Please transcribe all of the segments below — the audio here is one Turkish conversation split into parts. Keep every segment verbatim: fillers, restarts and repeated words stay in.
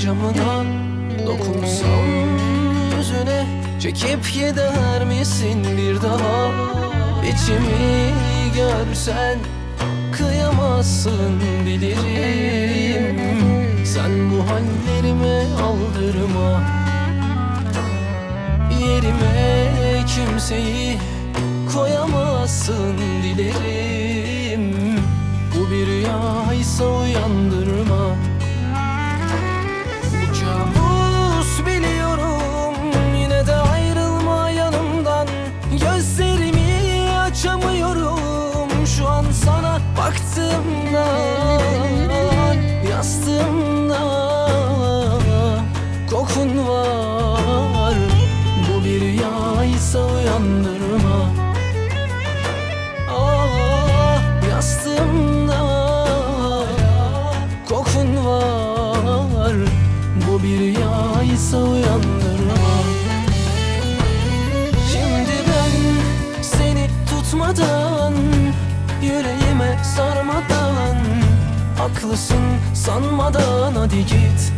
camına dokunsam yüzüne, çekip gider misin bir daha? İçimi görsen kıyamazsın bilirim. Sen bu hallerime aldırma, yerime kimseyi koyamazsın dilerim. Bu bir rüyaysa uyandırma. Bu kabus biliyorum, yine de ayrılma yanımdan. Gözlerimi açamıyorum şu an sana baktığımda. Yastığımda kokun var. Bu bir rüyaysa uyandırma. Ah, yastığımda kokun var. Bu bir rüyaysa uyandırma. Şimdi ben seni tutmadan, yüreğime sarmadan, haklısın sanmadan hadi git.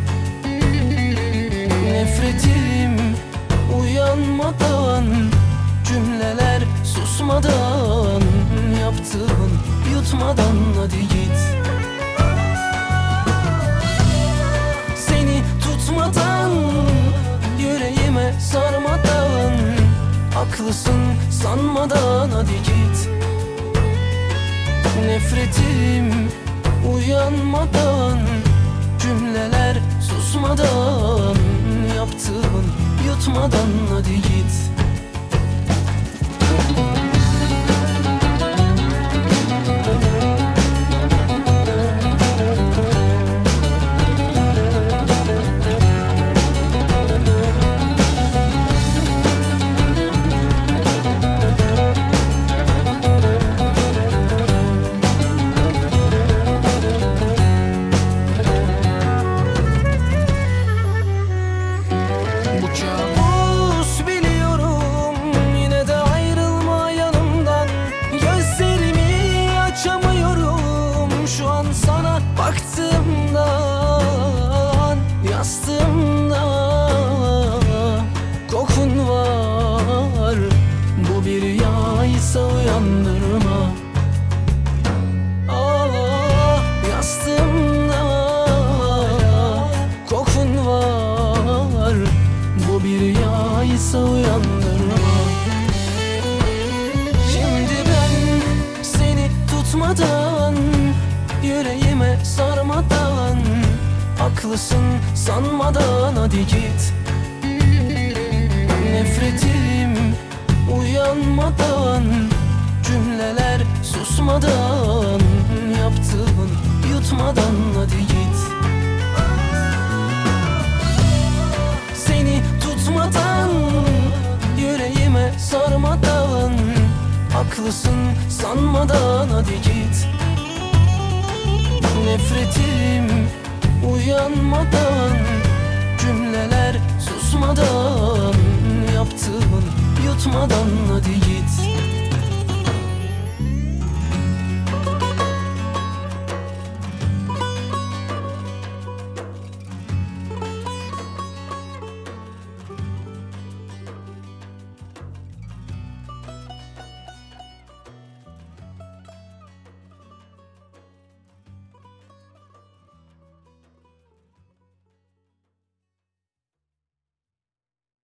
Nefretim uyanmadan, cümleler susmadan, yaptığın yutmadan hadi git. Seni tutmadan, yüreğime sarmadan, haklısın sanmadan hadi git. Nefretim uyanmadan, cümleler susmadan, yaptığın yutmadan hadi git. Baktığımdan, yastığımda kokun var. Bu bir rüyaysa uyandırma. Ah, yastığımda kokun var. Bu bir rüyaysa uyandırma. Şimdi ben seni tutmadan, yüreğime sarmadan, haklısın sanmadan hadi git. Nefretim uyanmadan, cümleler susmadan, yaptığın yutmadan hadi git. Seni tutmadan, yüreğime sarmadan, haklısın sanmadan hadi git. Nefretim uyanmadan, cümleler susmadan, yaptığın yutmadan hadi git.